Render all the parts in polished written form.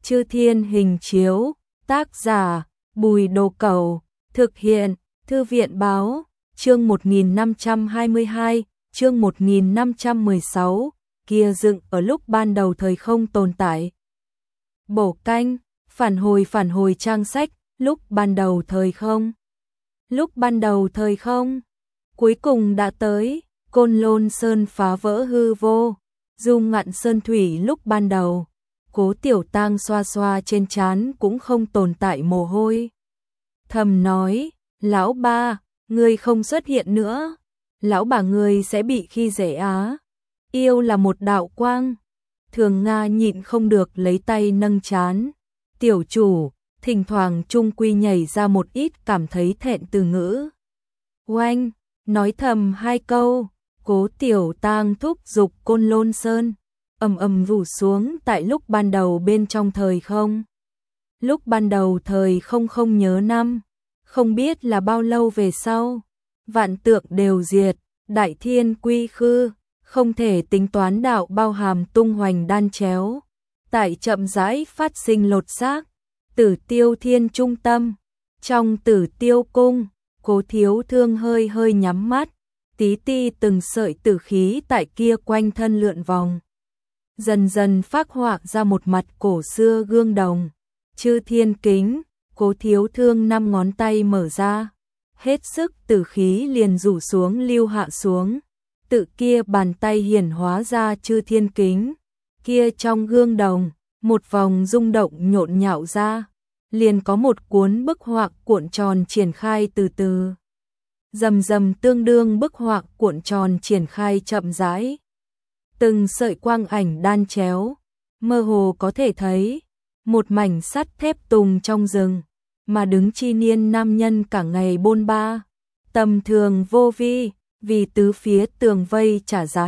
Chư Thiên hình chiếu, tác giả, Bùi Đồ Cẩu, thực hiện, Thư viện báo, chương 1522, chương 1516, kia dựng ở lúc ban đầu thời không tồn tại. Bổ canh, phản hồi trang sách, lúc ban đầu thời không. Lúc ban đầu thời không, cuối cùng đã tới, Côn Lôn Sơn phá vỡ hư vô, Dung Ngạn Sơn thủy lúc ban đầu. Cố Tiểu Tang xoa xoa trên trán cũng không tồn tại mồ hôi. Thầm nói, lão ba, ngươi không xuất hiện nữa, lão bà ngươi sẽ bị khi dễ á. Yêu là một đạo quang. Thường Nga nhịn không được lấy tay nâng trán. Tiểu chủ, thỉnh thoảng trung quy nhảy ra một ít cảm thấy thẹn từ ngữ. Oanh, nói thầm hai câu, Cố Tiểu Tang thúc giục Côn Lôn Sơn. Ầm ầm rủ xuống tại lúc ban đầu bên trong thời không. Lúc ban đầu thời không không nhớ năm, không biết là bao lâu về sau. Vạn tượng đều diệt, đại thiên quy khư, không thể tính toán đạo bao hàm tung hoành đan chéo. Tại chậm rãi phát sinh lột xác, Tử Tiêu Thiên trung tâm. Trong Tử Tiêu cung, Cố Thiếu Thương hơi hơi nhắm mắt, tí ti từng sợi tử khí tại kia quanh thân lượn vòng. Dần dần phác họa ra một mặt cổ xưa gương đồng. Chư Thiên kính, Cố Thiếu Thương 5 ngón tay mở ra, hết sức tử khí liền rủ xuống lưu hạ xuống. Tự kia bàn tay hiển hóa ra Chư Thiên kính, kia trong gương đồng, một vòng rung động nhộn nhạo ra, liền có một cuốn bức họa cuộn tròn triển khai từ từ. Rầm rầm tương đương bức họa cuộn tròn triển khai chậm rãi. Từng sợi quang ảnh đan chéo, mơ hồ có thể thấy một mảnh sắt thép tùng trong rừng, mà đứng chi niên nam nhân cả ngày bôn ba, tầm thường vô vi, vì tứ phía tường vây trả giá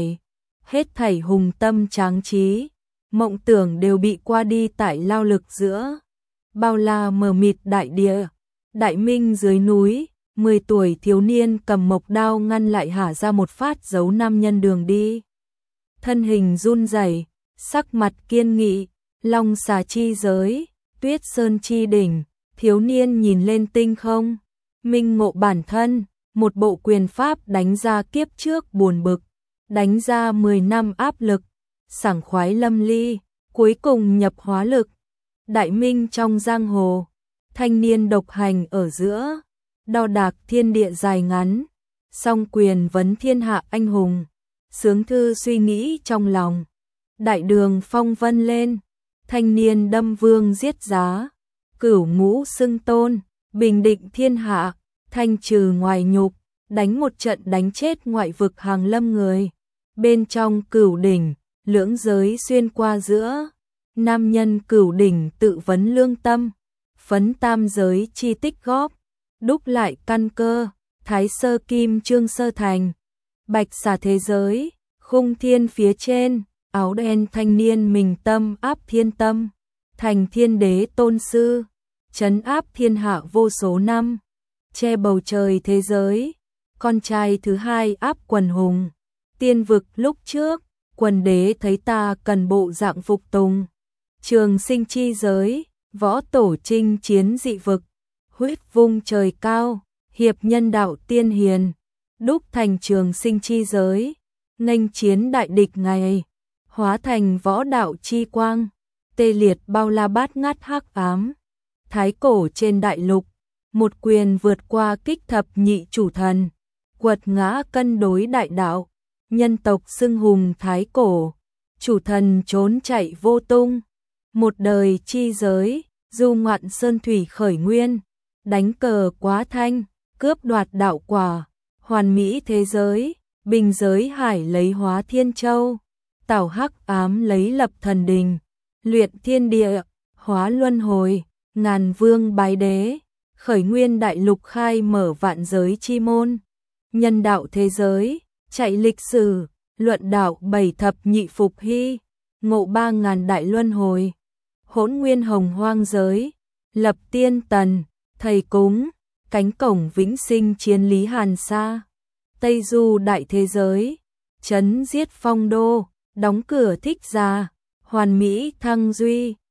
hết thảy hùng tâm tráng trí, mộng tưởng đều bị qua đi tại lao lực giữa bao la mờ mịt đại địa. Đại Minh dưới núi, 10 tuổi thiếu niên cầm mộc đao ngăn lại hả ra một phát dấu nam nhân đường đi. Thân hình run rẩy, sắc mặt kiên nghị, Long Xà chi giới, Tuyết Sơn chi đỉnh, thiếu niên nhìn lên tinh không, minh ngộ bản thân, một bộ quyền pháp đánh ra kiếp trước buồn bực, đánh ra 10 năm áp lực, sảng khoái lâm ly, cuối cùng nhập hóa lực. Đại Minh trong giang hồ, thanh niên độc hành ở giữa, đo đạc thiên địa dài ngắn, song quyền vấn thiên hạ anh hùng. Sướng thư suy nghĩ trong lòng, đại đường phong vân lên, thanh niên đâm vương giết giá, cửu ngũ xưng tôn, bình định thiên hạ, thanh trừ ngoài nhục, đánh một trận đánh chết ngoại vực hàng lâm người. Bên trong cửu đỉnh, lưỡng giới xuyên qua giữa, nam nhân cửu đỉnh tự vấn lương tâm, phấn tam giới chi tích góp, đúc lại căn cơ, thái sơ kim trương sơ thành. Bạch xà thế giới, khung thiên phía trên, áo đen thanh niên mình tâm áp thiên tâm, thành thiên đế tôn sư, trấn áp thiên hạ vô số năm, che bầu trời thế giới, con trai thứ hai áp quần hùng, tiên vực lúc trước, quần đế thấy ta cần bộ dạng phục tùng, trường sinh chi giới, võ tổ chinh chiến dị vực, huyết vung trời cao, hiệp nhân đạo tiên hiền, đúc thành trường sinh chi giới, nghênh chiến đại địch ngày, hóa thành võ đạo chi quang, tê liệt bao la bát ngát hắc ám. Thái cổ trên đại lục, một quyền vượt qua kích thập nhị chủ thần, quật ngã cân đối đại đạo, nhân tộc xưng hùng thái cổ, chủ thần trốn chạy vô tung, một đời chi giới, du ngoạn sơn thủy khởi nguyên, đánh cờ quá thanh, cướp đoạt đạo quả, hoàn mỹ thế giới, bình giới hải lấy hóa thiên châu, tảo hắc ám lấy lập thần đình, luyện thiên địa, hóa luân hồi, ngàn vương bái đế, khởi nguyên đại lục khai mở vạn giới chi môn, nhân đạo thế giới, chạy lịch sử, luận đạo bảy thập nhị phục hy, ngộ 3000 đại luân hồi, hỗn nguyên hồng hoang giới, lập tiên tần, thầy cúng, cánh cổng vĩnh sinh chiến lý hàn sa, Tây du đại thế giới, trấn giết phong đô, đóng cửa thích gia, hoàn mỹ thăng duy,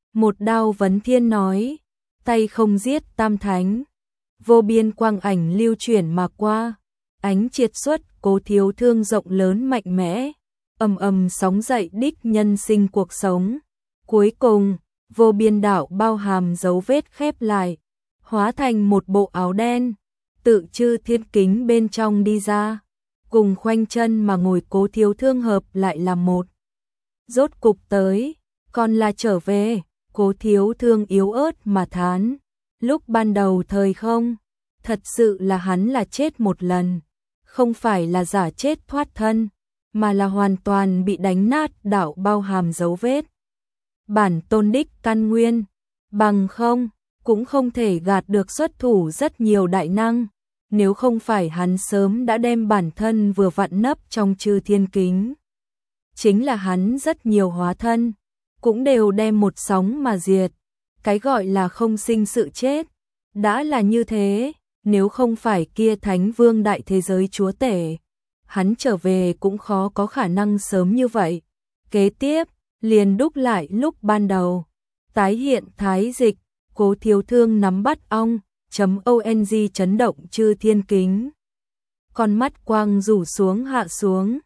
Một đao vấn thiên nói, tay không giết tam thánh. Vô biên quang ảnh lưu chuyển mà qua, ánh triệt xuất Cố Thiếu Thương rộng lớn mạnh mẽ, ầm ầm sóng dậy đích nhân sinh cuộc sống. Cuối cùng, vô biên đạo bao hàm dấu vết khép lại, hóa thành một bộ áo đen, tự chư thiên kính bên trong đi ra, cùng khoanh chân mà ngồi Cố Thiếu Thương hợp lại làm một. Rốt cục tới, còn là trở về, Cố Thiếu Thương yếu ớt mà thán, lúc ban đầu thời không, thật sự là hắn là chết một lần, không phải là giả chết thoát thân, mà là hoàn toàn bị đánh nát đạo bao hàm dấu vết. Bản tôn đích căn nguyên, bằng không, cũng không thể gạt được xuất thủ rất nhiều đại năng, nếu không phải hắn sớm đã đem bản thân vừa vặn nấp trong chư thiên kính. Chính là hắn rất nhiều hóa thân, cũng đều đem một sóng mà diệt, cái gọi là không sinh sự chết, đã là như thế, nếu không phải kia Thánh Vương đại thế giới chúa tể, hắn trở về cũng khó có khả năng sớm như vậy. Kế tiếp, liền đúc lại lúc ban đầu, tái hiện thái dịch, Cố Thiếu Thương nắm bắt ong chấn động chư thiên kính. Con mắt quang rủ xuống hạ xuống,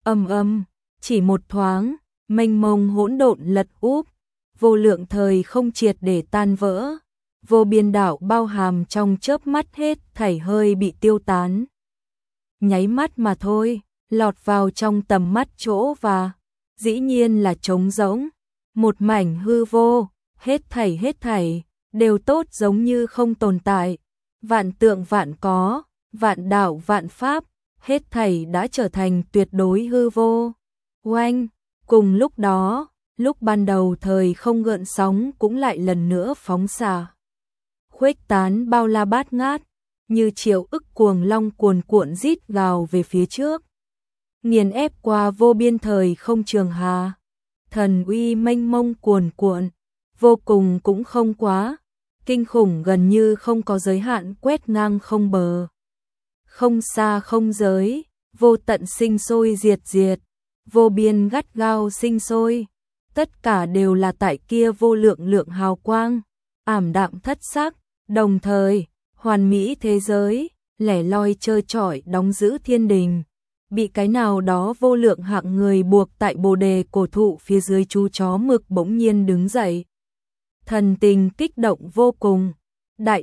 chỉ một thoáng, mênh mông hỗn độn lật úp, vô lượng thời không triệt để tan vỡ, vô biên đạo bao hàm trong chớp mắt hết thảy hơi bị tiêu tán. Nháy mắt mà thôi, lọt vào trong tầm mắt chỗ và dĩ nhiên là trống rỗng, một mảnh hư vô, hết thảy đều tốt giống như không tồn tại, vạn tượng vạn có, vạn đạo vạn pháp, hết thảy đã trở thành tuyệt đối hư vô. Oanh, cùng lúc đó, lúc ban đầu thời không gợn sóng cũng lại lần nữa phóng xạ, khuếch tán bao la bát ngát, như triệu ức cuồng long cuồn cuộn rít gào về phía trước, nghiền ép qua vô biên thời không trường hà, thần uy mênh mông cuồn cuộn, vô cùng cũng không quá, kinh khủng gần như không có giới hạn quét ngang không bờ, không xa không giới, vô tận sinh sôi diệt, vô biên gắt gao sinh sôi, tất cả đều là tại kia vô lượng hào quang, ảm đạm thất sắc, đồng thời, hoàn mỹ thế giới, lẻ loi trơ trọi đóng giữ thiên đình, bị cái nào đó vô lượng hạng người buộc tại bồ đề cổ thụ phía dưới chú chó mực bỗng nhiên đứng dậy. Thần tình kích động vô cùng, đại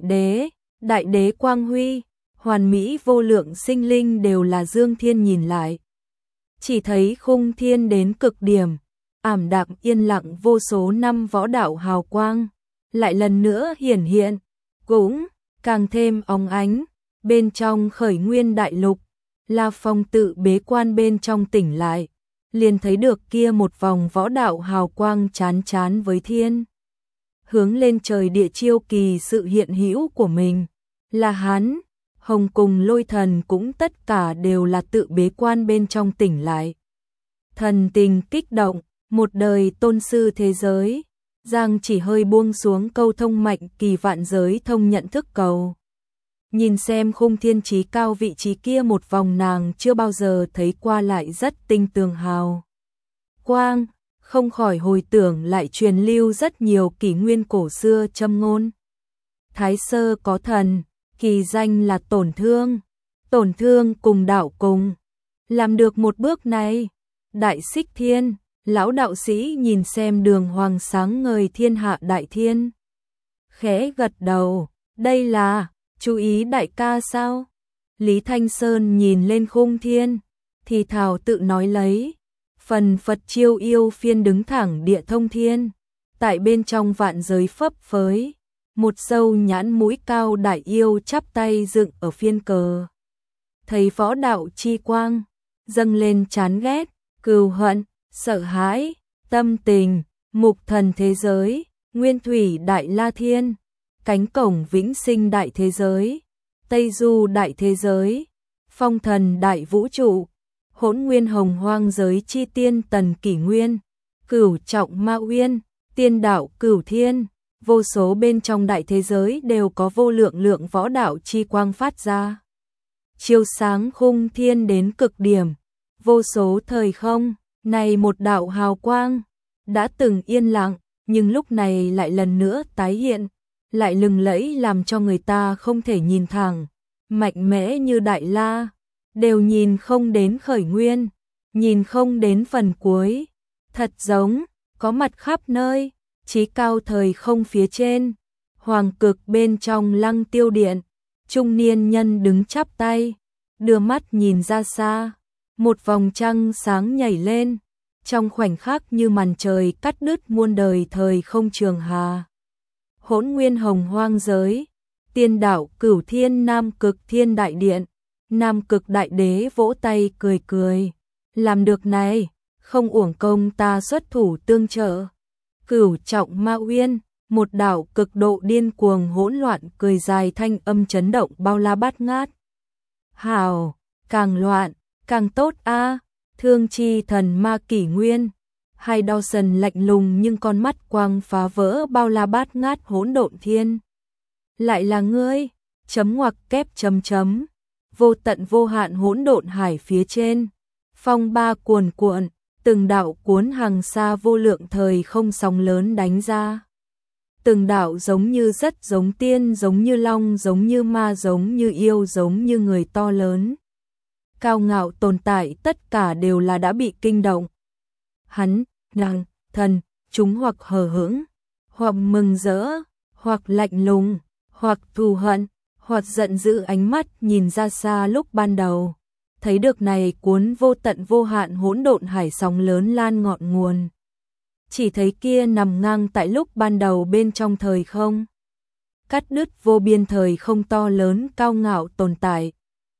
đế quang huy, hoàn mỹ vô lượng sinh linh đều là dương thiên nhìn lại. Chỉ thấy khung thiên đến cực điểm, ảm đạm yên lặng vô số năm võ đạo hào quang, lại lần nữa hiển hiện, cũng càng thêm óng ánh, bên trong khởi nguyên đại lục, La Phong tự bế quan bên trong tỉnh lại, liền thấy được kia một vòng võ đạo hào quang chán với thiên. Hướng lên trời địa chiêu kỳ sự hiện hữu của mình, là hắn, Hồng cùng Lôi Thần cũng tất cả đều là tự bế quan bên trong tỉnh lại. Thần tình kích động, một đời tôn sư thế giới, Giang chỉ hơi buông xuống câu thông mạnh kỳ vạn giới thông nhận thức cầu. Nhìn xem khung thiên trí cao vị trí kia một vòng nàng chưa bao giờ thấy qua lại rất tinh tường hào quang, không khỏi hồi tưởng lại truyền lưu rất nhiều kỷ nguyên cổ xưa châm ngôn. Thái sơ có thần, kỳ danh là tổn thương cùng đạo cùng, làm được một bước này, đại xích thiên, lão đạo sĩ nhìn xem đường hoàng sáng ngời thiên hạ đại thiên. Khẽ gật đầu, đây là, chú ý đại ca sao? Lý Thanh Sơn nhìn lên khung thiên, thì thào tự nói lấy, phần Phật chiêu yêu phiên đứng thẳng địa thông thiên, tại bên trong vạn giới phấp phới, một sâu nhãn mũi cao đại yêu chắp tay dựng ở phiên cờ. Thấy võ đạo chi quang, dâng lên chán ghét, cừu hận, sợ hãi, tâm tình, mục thần thế giới, nguyên thủy đại la thiên, cánh cổng vĩnh sinh đại thế giới, Tây du đại thế giới, phong thần đại vũ trụ, hỗn nguyên hồng hoang giới chi tiên tần kỷ nguyên, cửu trọng ma uyên, tiên đạo cửu thiên, vô số bên trong đại thế giới đều có vô lượng võ đạo chi quang phát ra. Chiếu sáng khung thiên đến cực điểm, vô số thời không, này một đạo hào quang, đã từng yên lặng, nhưng lúc này lại lần nữa tái hiện, lại lừng lẫy làm cho người ta không thể nhìn thẳng, mạnh mẽ như Đại La, đều nhìn không đến khởi nguyên, nhìn không đến phần cuối, thật giống có mặt khắp nơi, chí cao thời không phía trên, hoàng cực bên trong Lăng Tiêu Điện, trung niên nhân đứng chắp tay, đưa mắt nhìn ra xa, một vòng trăng sáng nhảy lên, trong khoảnh khắc như màn trời cắt đứt muôn đời thời không trường hà. Hỗn nguyên hồng hoang giới, tiên đạo Cửu Thiên Nam Cực Thiên Đại Điện, Nam Cực Đại Đế vỗ tay cười cười, làm được này, không uổng công ta xuất thủ tương trợ. Cửu Trọng Ma Uyên, một đạo cực độ điên cuồng hỗn loạn cười dài thanh âm chấn động bao la bát ngát. Hào, càng loạn, càng tốt a. Thương Chi Thần Ma Kỷ Nguyên, hai đao sần lạnh lùng nhưng con mắt quang phá vỡ bao la bát ngát hỗn độn thiên. Lại là ngươi, chấm ngoặc kép chấm chấm, vô tận vô hạn hỗn độn hải phía trên, phong ba cuồn cuộn, từng đạo cuốn hàng xa vô lượng thời không sóng lớn đánh ra. Từng đạo giống như rất giống tiên, giống như long, giống như ma, giống như yêu, giống như người to lớn. Cao ngạo tồn tại tất cả đều là đã bị kinh động. Hắn, nàng, thần, chúng hoặc hờ hững, hoặc mừng rỡ, hoặc lạnh lùng, hoặc thù hận, hoặc giận dữ ánh mắt nhìn ra xa lúc ban đầu. Thấy được này cuốn vô tận vô hạn hỗn độn hải sóng lớn lan ngọn nguồn. Chỉ thấy kia nằm ngang tại lúc ban đầu bên trong thời không. Cắt đứt vô biên thời không to lớn cao ngạo tồn tại.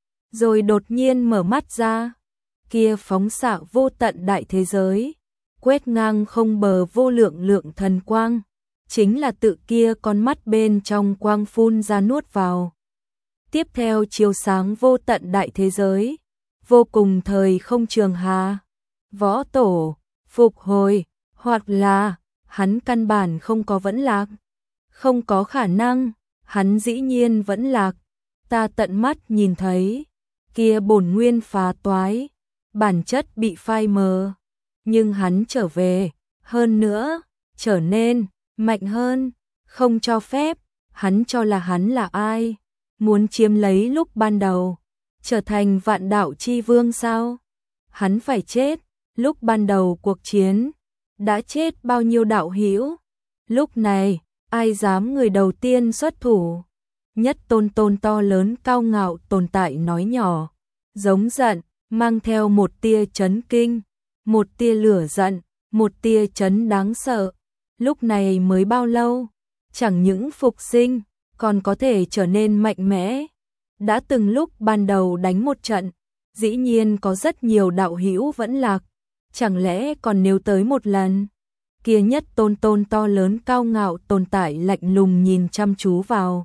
Rồi đột nhiên mở mắt ra, kia phóng xạ vô tận đại thế giới, quét ngang không bờ vô lượng lượng thần quang, chính là tự kia con mắt bên trong quang phun ra nuốt vào. Tiếp theo chiếu sáng vô tận đại thế giới, vô cùng thời không trường hà, võ tổ, phục hồi, hoặc là, hắn căn bản không có vẫn lạc, không có khả năng, hắn dĩ nhiên vẫn lạc, ta tận mắt nhìn thấy. Kia bổn nguyên phá toái, bản chất bị phai mờ, nhưng hắn trở về, hơn nữa, trở nên mạnh hơn, không cho phép, hắn cho là hắn là ai, muốn chiếm lấy lúc ban đầu, trở thành vạn đạo chi vương sao? Hắn phải chết, lúc ban đầu cuộc chiến, đã chết bao nhiêu đạo hữu, lúc này, ai dám người đầu tiên xuất thủ? Nhất tôn tôn to lớn cao ngạo tồn tại nói nhỏ, giống giận, mang theo một tia chấn kinh, một tia lửa giận, một tia chấn đáng sợ. Lúc này mới bao lâu, chẳng những phục sinh, còn có thể trở nên mạnh mẽ. Đã từng lúc ban đầu đánh một trận, dĩ nhiên có rất nhiều đạo hữu vẫn lạc, chẳng lẽ còn nếu tới một lần. Kia nhất tôn tôn to lớn cao ngạo tồn tại lạnh lùng nhìn chăm chú vào.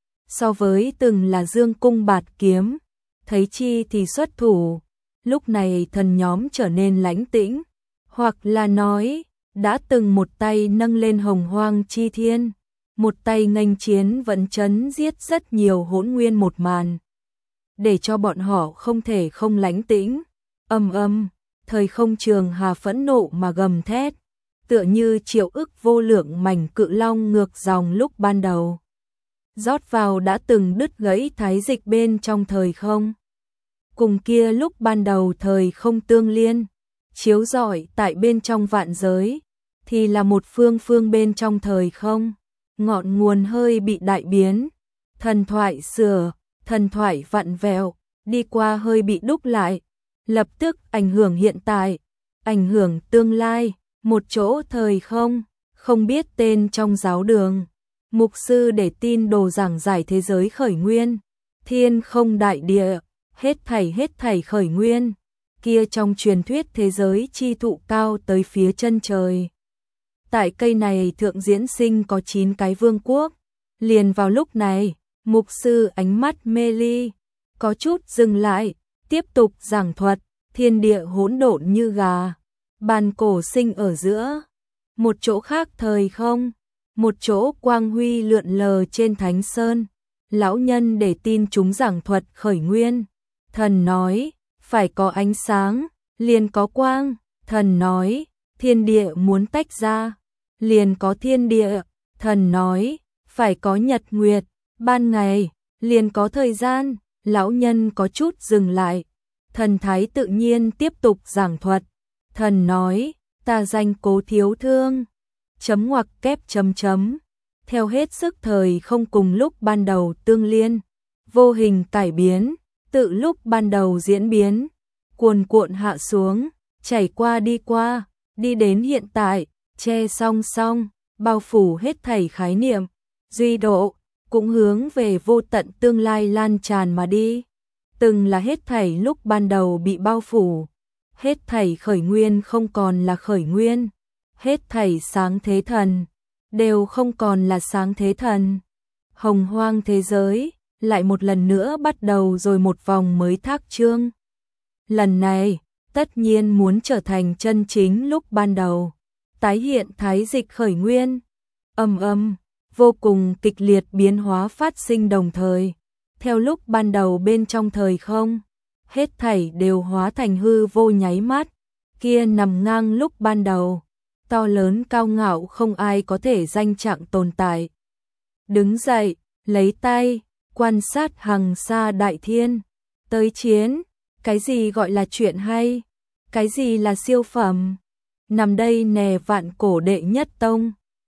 So với từng là dương cung bạt kiếm, thấy chi thì xuất thủ, lúc này thần nhóm trở nên lãnh tĩnh, hoặc là nói, đã từng một tay nâng lên hồng hoang chi thiên, một tay nghênh chiến vẫn chấn giết rất nhiều hỗn nguyên một màn, để cho bọn họ không thể không lãnh tĩnh. Thời không trường hà phẫn nộ mà gầm thét, tựa như triệu ức vô lượng mảnh cự long ngược dòng lúc ban đầu, rót vào đã từng đứt gãy thái dịch bên trong thời không. Cùng kia lúc ban đầu thời không tương liên, chiếu rọi tại bên trong vạn giới, thì là một phương phương bên trong thời không, ngọn nguồn hơi bị đại biến, thần thoại sửa, thần thoại vặn vẹo, đi qua hơi bị đúc lại, lập tức ảnh hưởng hiện tại, ảnh hưởng tương lai, một chỗ thời không, không biết tên trong giáo đường. Mục sư để tin đồ giảng giải thế giới khởi nguyên, thiên không đại địa, hết thảy khởi nguyên, kia trong truyền thuyết thế giới chi thụ cao tới phía chân trời. Tại cây này thượng diễn sinh có 9 cái vương quốc, liền vào lúc này, mục sư ánh mắt mê ly, có chút dừng lại, tiếp tục giảng thuật, thiên địa hỗn độn như gà, bàn cổ sinh ở giữa, một chỗ khác thời không. Một chỗ quang huy lượn lờ trên thánh sơn, lão nhân để tin chúng giảng thuật khởi nguyên. Thần nói, phải có ánh sáng, liền có quang. Thần nói, thiên địa muốn tách ra, liền có thiên địa, thần nói, phải có nhật nguyệt, ban ngày, liền có thời gian, lão nhân có chút dừng lại. Thần thái tự nhiên tiếp tục giảng thuật, thần nói, ta danh Cố Thiếu Thương, chấm ngoặc kép chấm chấm, theo hết sức thời không cùng lúc ban đầu tương liên, vô hình cải biến, tự lúc ban đầu diễn biến, cuồn cuộn hạ xuống, chảy qua, đi đến hiện tại, che song song, bao phủ hết thảy khái niệm, duy độ, cũng hướng về vô tận tương lai lan tràn mà đi. Từng là hết thảy lúc ban đầu bị bao phủ, hết thảy khởi nguyên không còn là khởi nguyên, hết thảy sáng thế thần, đều không còn là sáng thế thần. Hồng hoang thế giới, lại một lần nữa bắt đầu rồi một vòng mới thác chương. Lần này, tất nhiên muốn trở thành chân chính lúc ban đầu, tái hiện thái dịch khởi nguyên, vô cùng kịch liệt biến hóa phát sinh đồng thời. Theo lúc ban đầu bên trong thời không, hết thảy đều hóa thành hư vô nháy mắt, kia nằm ngang lúc ban đầu, to lớn cao ngạo không ai có thể danh trạng tồn tại. Đứng dậy, lấy tay, quan sát hằng sa đại thiên, tới chiến, cái gì gọi là chuyện hay, cái gì là siêu phẩm, nằm đây nè vạn cổ đệ nhất tông,